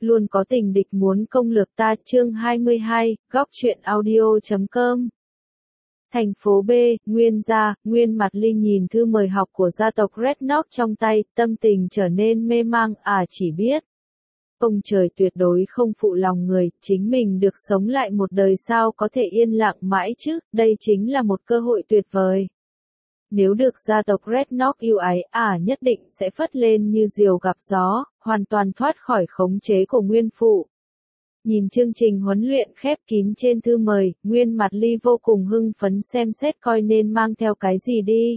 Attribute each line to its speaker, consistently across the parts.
Speaker 1: luôn có tình địch muốn công lược ta. Chương 22, góc truyện audio.com. Thành phố B, Nguyên gia, Nguyên Mặt Ly nhìn thư mời học của gia tộc Red Knock trong tay, tâm tình trở nên mê mang. Chỉ biết ông trời tuyệt đối không phụ lòng người, chính mình được sống lại một đời sao có thể yên lặng mãi chứ, đây chính là một cơ hội tuyệt vời. Nếu được gia tộc Red Knock yêu ái, nhất định sẽ phất lên như diều gặp gió, hoàn toàn thoát khỏi khống chế của nguyên phụ. Nhìn chương trình huấn luyện khép kín trên thư mời, Nguyên Mặt Ly vô cùng hưng phấn xem xét coi nên mang theo cái gì đi.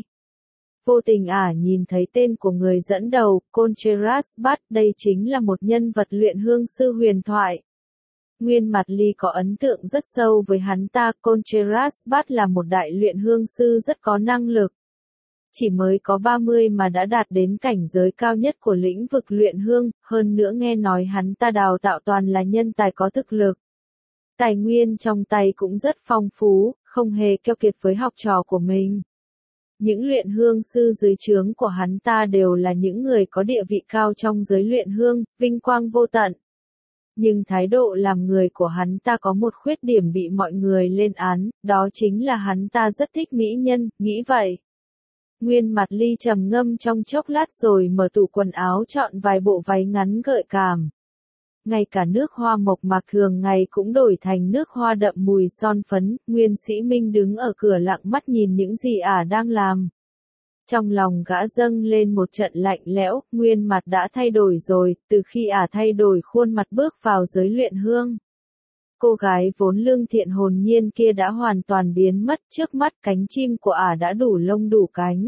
Speaker 1: Vô tình nhìn thấy tên của người dẫn đầu, Contreras Bud, đây chính là một nhân vật luyện hương sư huyền thoại. Nguyên Mặt Ly có ấn tượng rất sâu với hắn ta. Contreras Bud là một đại luyện hương sư rất có năng lực. Chỉ mới có 30 mà đã đạt đến cảnh giới cao nhất của lĩnh vực luyện hương, hơn nữa nghe nói hắn ta đào tạo toàn là nhân tài có thực lực. Tài nguyên trong tay cũng rất phong phú, không hề keo kiệt với học trò của mình. Những luyện hương sư dưới trướng của hắn ta đều là những người có địa vị cao trong giới luyện hương, vinh quang vô tận. Nhưng thái độ làm người của hắn ta có một khuyết điểm bị mọi người lên án, đó chính là hắn ta rất thích mỹ nhân, nghĩ vậy. Nguyên Mặt Ly trầm ngâm trong chốc lát rồi mở tủ quần áo chọn vài bộ váy ngắn gợi cảm. Ngay cả nước hoa mộc mạc thường ngày cũng đổi thành nước hoa đậm mùi son phấn. Nguyên Sĩ Minh đứng ở cửa lặng mắt nhìn những gì đang làm. Trong lòng gã dâng lên một trận lạnh lẽo, Nguyên Mặt đã thay đổi rồi, từ khi thay đổi khuôn mặt bước vào giới luyện hương. Cô gái vốn lương thiện hồn nhiên kia đã hoàn toàn biến mất, trước mắt cánh chim của đã đủ lông đủ cánh.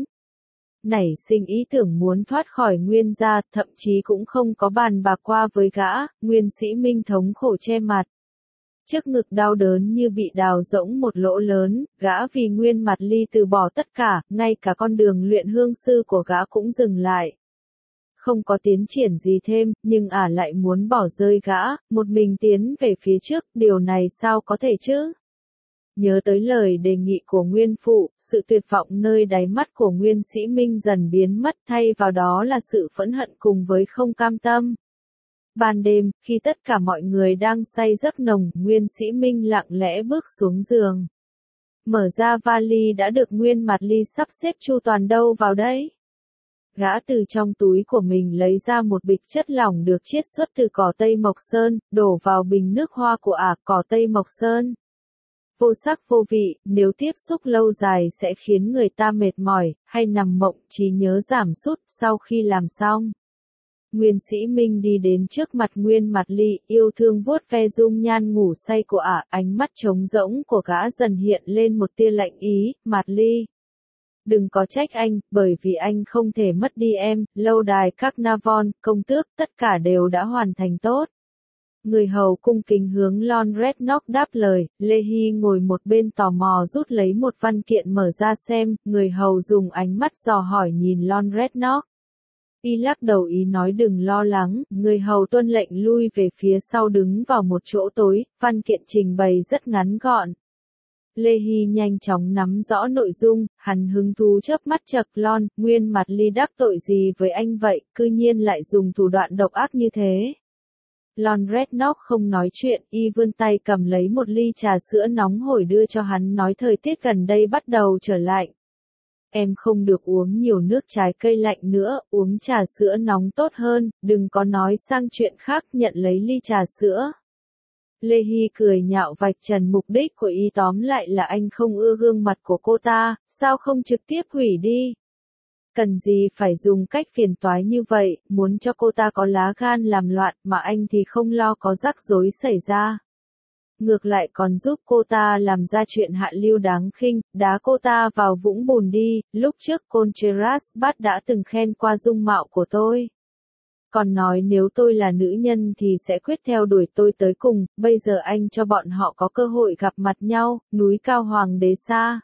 Speaker 1: Nảy sinh ý tưởng muốn thoát khỏi Nguyên gia, thậm chí cũng không có bàn bạc qua với gã. Nguyên Sĩ Minh thống khổ che mặt. Trước ngực đau đớn như bị đào rỗng một lỗ lớn, gã vì Nguyên Mặt Ly từ bỏ tất cả, ngay cả con đường luyện hương sư của gã cũng dừng lại. Không có tiến triển gì thêm, nhưng lại muốn bỏ rơi gã, một mình tiến về phía trước, điều này sao có thể chứ? Nhớ tới lời đề nghị của nguyên phụ, sự tuyệt vọng nơi đáy mắt của Nguyên Sĩ Minh dần biến mất, thay vào đó là sự phẫn hận cùng với không cam tâm. Ban đêm, khi tất cả mọi người đang say giấc nồng, Nguyên Sĩ Minh lặng lẽ bước xuống giường. Mở ra vali đã được Nguyên Mặt Ly sắp xếp chu toàn đâu vào đấy. Gã từ trong túi của mình lấy ra một bịch chất lỏng được chiết xuất từ cỏ Tây Mộc Sơn, đổ vào bình nước hoa của cỏ Tây Mộc Sơn. Vô sắc vô vị, nếu tiếp xúc lâu dài sẽ khiến người ta mệt mỏi, hay nằm mộng, trí nhớ giảm sút. Sau khi làm xong, Nguyên Sĩ Minh đi đến trước mặt Nguyên Mặt Ly, yêu thương vuốt ve dung nhan ngủ say của ánh mắt trống rỗng của gã dần hiện lên một tia lạnh ý. Mặt Ly, đừng có trách anh, bởi vì anh không thể mất đi em. Lâu đài Carnarvon, công tước, tất cả đều đã hoàn thành tốt. Người hầu cung kính hướng Lon Red Knock đáp lời. Lê Hy ngồi một bên tò mò rút lấy một văn kiện mở ra xem. Người hầu dùng ánh mắt dò hỏi nhìn Lon Red Knock. Y lắc đầu ý nói đừng lo lắng. Người hầu tuân lệnh lui về phía sau đứng vào một chỗ tối. Văn kiện trình bày rất ngắn gọn. Lê Hy nhanh chóng nắm rõ nội dung, hắn hứng thú chớp mắt chật. Lon, Nguyên Mặt Ly đắc tội gì với anh vậy, cư nhiên lại dùng thủ đoạn độc ác như thế. Lon Red Knock không nói chuyện, y vươn tay cầm lấy một ly trà sữa nóng hổi đưa cho hắn, nói thời tiết gần đây bắt đầu trở lạnh. Em không được uống nhiều nước trái cây lạnh nữa, uống trà sữa nóng tốt hơn, đừng có nói sang chuyện khác. Nhận lấy ly trà sữa. Lê Hy cười nhạo vạch trần mục đích của y, tóm lại là anh không ưa gương mặt của cô ta, sao không trực tiếp hủy đi? Cần gì phải dùng cách phiền toái như vậy, muốn cho cô ta có lá gan làm loạn mà anh thì không lo có rắc rối xảy ra. Ngược lại còn giúp cô ta làm ra chuyện hạ lưu đáng khinh, đá cô ta vào vũng bùn đi. Lúc trước Contreras Bud đã từng khen qua dung mạo của tôi. Còn nói nếu tôi là nữ nhân thì sẽ quyết theo đuổi tôi tới cùng. Bây giờ anh cho bọn họ có cơ hội gặp mặt nhau, núi cao hoàng đế xa.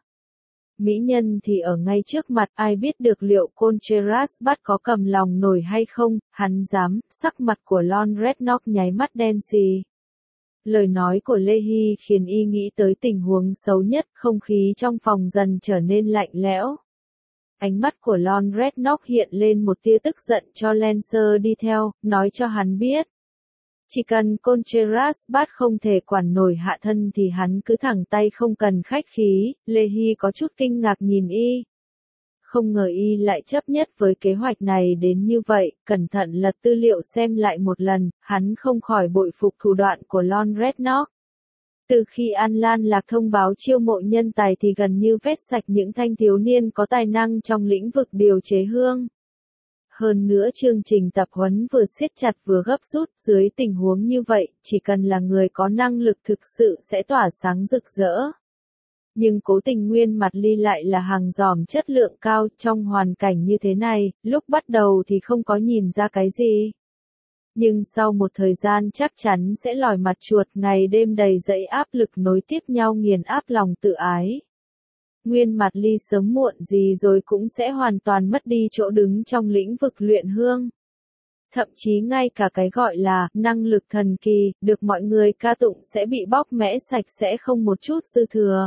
Speaker 1: Mỹ nhân thì ở ngay trước mặt, ai biết được liệu Contreras Bud có cầm lòng nổi hay không. Hắn dám. Sắc mặt của Lon Red Knock nháy mắt đen xì. Lời nói của Lê Hy khiến y nghĩ tới tình huống xấu nhất, không khí trong phòng dần trở nên lạnh lẽo. Ánh mắt của Lon Red Knock hiện lên một tia tức giận cho Lancer đi theo, nói cho hắn biết. Chỉ cần Contreras Bat không thể quản nổi hạ thân thì hắn cứ thẳng tay không cần khách khí. Leahy có chút kinh ngạc nhìn y. Không ngờ y lại chấp nhất với kế hoạch này đến như vậy, cẩn thận lật tư liệu xem lại một lần, hắn không khỏi bội phục thủ đoạn của Lon Redknapp. Từ khi An Lan Lạc thông báo chiêu mộ nhân tài thì gần như vét sạch những thanh thiếu niên có tài năng trong lĩnh vực điều chế hương. Hơn nữa chương trình tập huấn vừa siết chặt vừa gấp rút, dưới tình huống như vậy, chỉ cần là người có năng lực thực sự sẽ tỏa sáng rực rỡ. Nhưng cố tình Nguyên Mặt Ly lại là hàng giòm chất lượng cao, trong hoàn cảnh như thế này, lúc bắt đầu thì không có nhìn ra cái gì. Nhưng sau một thời gian chắc chắn sẽ lòi mặt chuột, ngày đêm đầy dẫy áp lực nối tiếp nhau nghiền áp lòng tự ái. Nguyên Mặt Ly sớm muộn gì rồi cũng sẽ hoàn toàn mất đi chỗ đứng trong lĩnh vực luyện hương. Thậm chí ngay cả cái gọi là năng lực thần kỳ, được mọi người ca tụng sẽ bị bóc mẽ sạch sẽ không một chút dư thừa.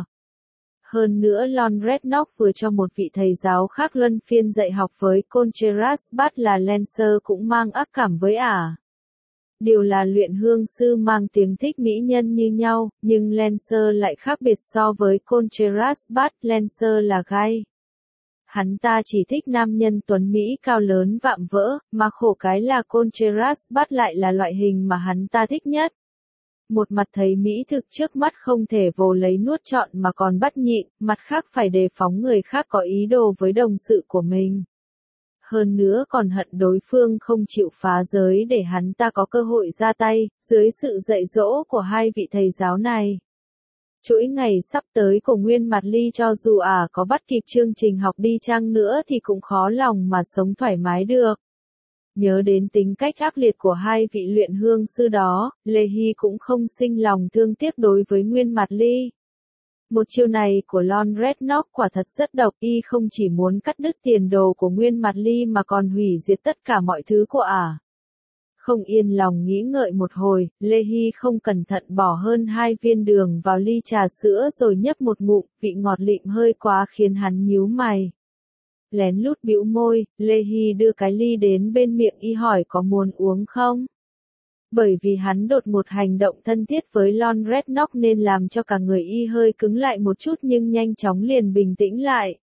Speaker 1: Hơn nữa Lon Redknapp vừa cho một vị thầy giáo khác luân phiên dạy học với Contreras Bat là Lancer cũng mang ác cảm với ả. Điều là luyện hương sư mang tiếng thích mỹ nhân như nhau, nhưng Lancer lại khác biệt so với Contreras Bat. Lancer là gay. Hắn ta chỉ thích nam nhân tuấn Mỹ cao lớn vạm vỡ, mà khổ cái là Contreras Bat lại là loại hình mà hắn ta thích nhất. Một mặt thấy mỹ thực trước mắt không thể vồ lấy nuốt trọn mà còn bắt nhịn, mặt khác phải đề phóng người khác có ý đồ với đồng sự của mình. Hơn nữa còn hận đối phương không chịu phá giới để hắn ta có cơ hội ra tay, dưới sự dạy dỗ của hai vị thầy giáo này. Chuỗi ngày sắp tới của Nguyên Mặt Ly cho dù có bắt kịp chương trình học đi chăng nữa thì cũng khó lòng mà sống thoải mái được. Nhớ đến tính cách ác liệt của hai vị luyện hương sư đó, Leahy cũng không sinh lòng thương tiếc đối với Nguyên Mặt Ly. Một chiêu này của Lon Redknapp quả thật rất độc, y không chỉ muốn cắt đứt tiền đồ của Nguyên Mặt Ly mà còn hủy diệt tất cả mọi thứ của ả. Không yên lòng nghĩ ngợi một hồi, Leahy không cẩn thận bỏ hơn 2 viên đường vào ly trà sữa rồi nhấp một ngụm, vị ngọt lịm hơi quá khiến hắn nhíu mày. Lén lút bĩu môi, Leahy đưa cái ly đến bên miệng y hỏi có muốn uống không? Bởi vì hắn đột ngột hành động thân thiết với Lon Redknapp nên làm cho cả người y hơi cứng lại một chút nhưng nhanh chóng liền bình tĩnh lại.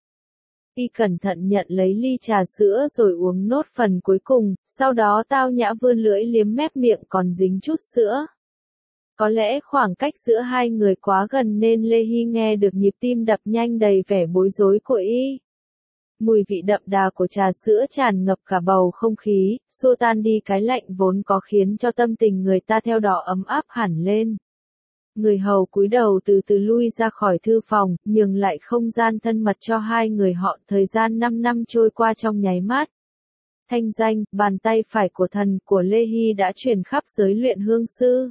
Speaker 1: Y cẩn thận nhận lấy ly trà sữa rồi uống nốt phần cuối cùng, sau đó tao nhã vươn lưỡi liếm mép miệng còn dính chút sữa. Có lẽ khoảng cách giữa hai người quá gần nên Leahy nghe được nhịp tim đập nhanh đầy vẻ bối rối của y. Mùi vị đậm đà của trà sữa tràn ngập cả bầu không khí, xua tan đi cái lạnh vốn có khiến cho tâm tình người ta theo đó ấm áp hẳn lên. Người hầu cúi đầu từ từ lui ra khỏi thư phòng, nhường lại không gian thân mật cho hai người họ. Thời gian 5 năm trôi qua trong nháy mắt. Thanh danh, bàn tay phải của thần của Leahy đã truyền khắp giới luyện hương sư.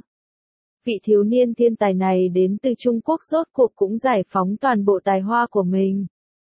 Speaker 1: Vị thiếu niên thiên tài này đến từ Trung Quốc rốt cuộc cũng giải phóng toàn bộ tài hoa của mình.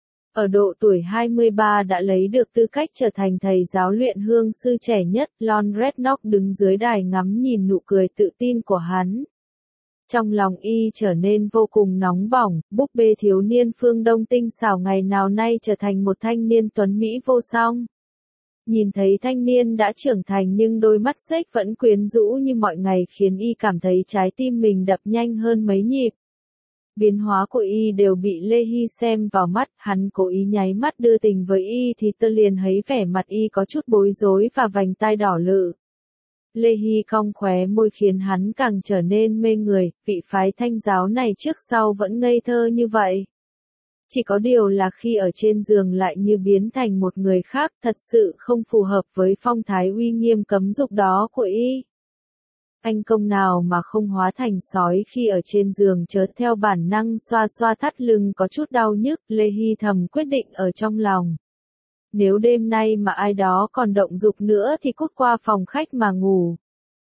Speaker 1: Ở độ tuổi 23 đã lấy được tư cách trở thành thầy giáo luyện hương sư trẻ nhất, Lon Redknapp đứng dưới đài ngắm nhìn nụ cười tự tin của hắn. Trong lòng y trở nên vô cùng nóng bỏng, búp bê thiếu niên phương Đông tinh xảo ngày nào nay trở thành một thanh niên tuấn Mỹ vô song. Nhìn thấy thanh niên đã trưởng thành nhưng đôi mắt xếch vẫn quyến rũ như mọi ngày khiến y cảm thấy trái tim mình đập nhanh hơn mấy nhịp. Biến hóa của y đều bị Leahy xem vào mắt, hắn cố ý nháy mắt đưa tình với y thì tôi liền thấy vẻ mặt y có chút bối rối và vành tai đỏ lự. Leahy cong khóe môi khiến hắn càng trở nên mê người, vị phái Thanh giáo này trước sau vẫn ngây thơ như vậy. Chỉ có điều là khi ở trên giường lại như biến thành một người khác, thật sự không phù hợp với phong thái uy nghiêm cấm dục đó của y. Anh công nào mà không hóa thành sói khi ở trên giường chợt theo bản năng xoa xoa thắt lưng có chút đau nhức, Leahy thầm quyết định ở trong lòng. Nếu đêm nay mà ai đó còn động dục nữa thì cút qua phòng khách mà ngủ.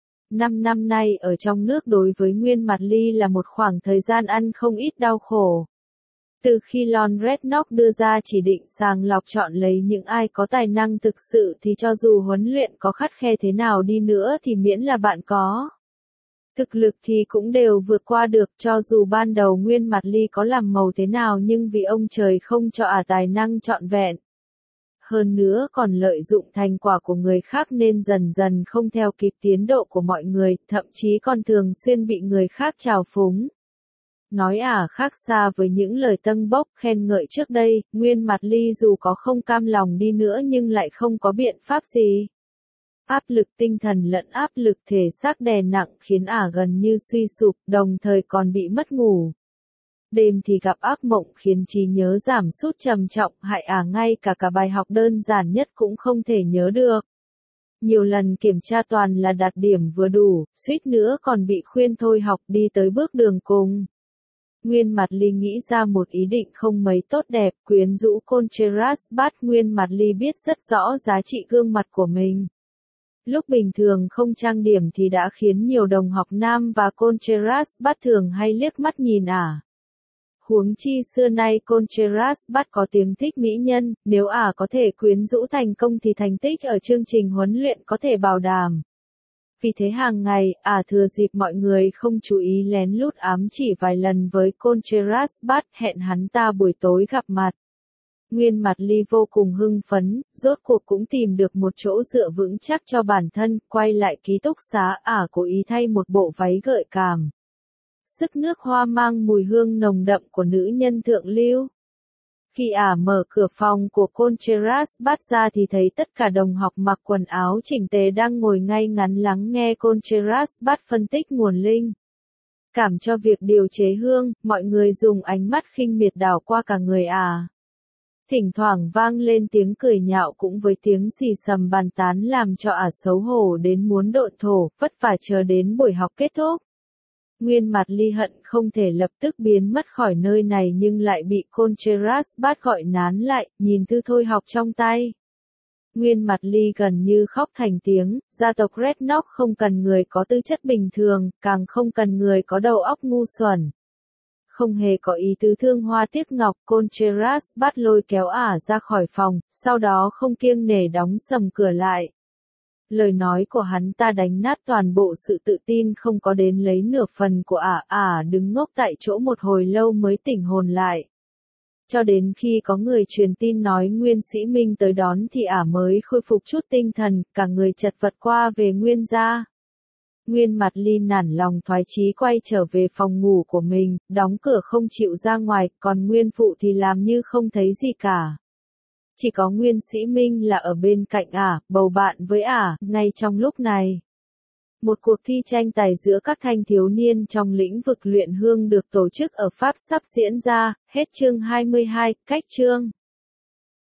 Speaker 1: 5 năm nay ở trong nước đối với Nguyên Mặt Ly là một khoảng thời gian ăn không ít đau khổ. Từ khi Lon Redknapp đưa ra chỉ định sàng lọc chọn lấy những ai có tài năng thực sự thì cho dù huấn luyện có khắt khe thế nào đi nữa thì miễn là bạn có thực lực thì cũng đều vượt qua được, cho dù ban đầu Nguyên Mặt Ly có làm màu thế nào nhưng vì ông trời không cho tài năng trọn vẹn. hơn nữa còn lợi dụng thành quả của người khác nên dần dần không theo kịp tiến độ của mọi người, thậm chí còn thường xuyên bị người khác trào phúng. Nói khác xa với những lời tâng bốc khen ngợi trước đây, Nguyên Mạt Ly dù có không cam lòng đi nữa nhưng lại không có biện pháp gì. Áp lực tinh thần lẫn áp lực thể xác đè nặng khiến gần như suy sụp, đồng thời còn bị mất ngủ. Đêm thì gặp ác mộng khiến trí nhớ giảm sút trầm trọng, hại ngay cả bài học đơn giản nhất cũng không thể nhớ được. Nhiều lần kiểm tra toàn là đạt điểm vừa đủ, suýt nữa còn bị khuyên thôi học đi tới bước đường cùng. Nguyên Mạt Ly nghĩ ra một ý định không mấy tốt đẹp, quyến rũ Contreras. Nguyên Mạt Ly biết rất rõ giá trị gương mặt của mình. Lúc bình thường không trang điểm thì đã khiến nhiều đồng học nam và Contreras thường hay liếc mắt nhìn Huống chi xưa nay Contreras có tiếng thích mỹ nhân, nếu có thể quyến rũ thành công thì thành tích ở chương trình huấn luyện có thể bảo đảm. Vì thế hàng ngày, thừa dịp mọi người không chú ý lén lút ám chỉ vài lần với Contreras, hẹn hắn ta buổi tối gặp mặt. Nguyên Mạt Ly vô cùng hưng phấn, rốt cuộc cũng tìm được một chỗ dựa vững chắc cho bản thân, quay lại ký túc xá, cố ý thay một bộ váy gợi cảm. Sức nước hoa mang mùi hương nồng đậm của nữ nhân thượng lưu. Khi mở cửa phòng của Contreras ra thì thấy tất cả đồng học mặc quần áo chỉnh tề đang ngồi ngay ngắn lắng nghe Contreras phân tích nguồn linh cảm cho việc điều chế hương, mọi người dùng ánh mắt khinh miệt đảo qua cả người Thỉnh thoảng vang lên tiếng cười nhạo cũng với tiếng xì xầm bàn tán làm cho xấu hổ đến muốn độn thổ, vất vả chờ đến buổi học kết thúc. Nguyên Mạt Ly hận không thể lập tức biến mất khỏi nơi này nhưng lại bị Contreras gọi nán lại, nhìn thư thôi học trong tay. Nguyên Mạt Ly gần như khóc thành tiếng, gia tộc Red Knox không cần người có tư chất bình thường, càng không cần người có đầu óc ngu xuẩn. Không hề có ý tứ thương hoa tiếc ngọc, Contreras lôi kéo ra khỏi phòng, sau đó không kiêng nể đóng sầm cửa lại. Lời nói của hắn ta đánh nát toàn bộ sự tự tin không có đến lấy nửa phần của đứng ngốc tại chỗ một hồi lâu mới tỉnh hồn lại. Cho đến khi có người truyền tin nói Nguyên Sĩ Minh tới đón thì mới khôi phục chút tinh thần, cả người chật vật qua về Nguyên gia. Nguyên Mạt Ly nản lòng thoái chí quay trở về phòng ngủ của mình, đóng cửa không chịu ra ngoài, còn Nguyên Phụ thì làm như không thấy gì cả. Chỉ có Nguyên Sĩ Minh là ở bên cạnh bầu bạn với ngay trong lúc này. Một cuộc thi tranh tài giữa các thanh thiếu niên trong lĩnh vực luyện hương được tổ chức ở Pháp sắp diễn ra, hết chương 22, cách chương.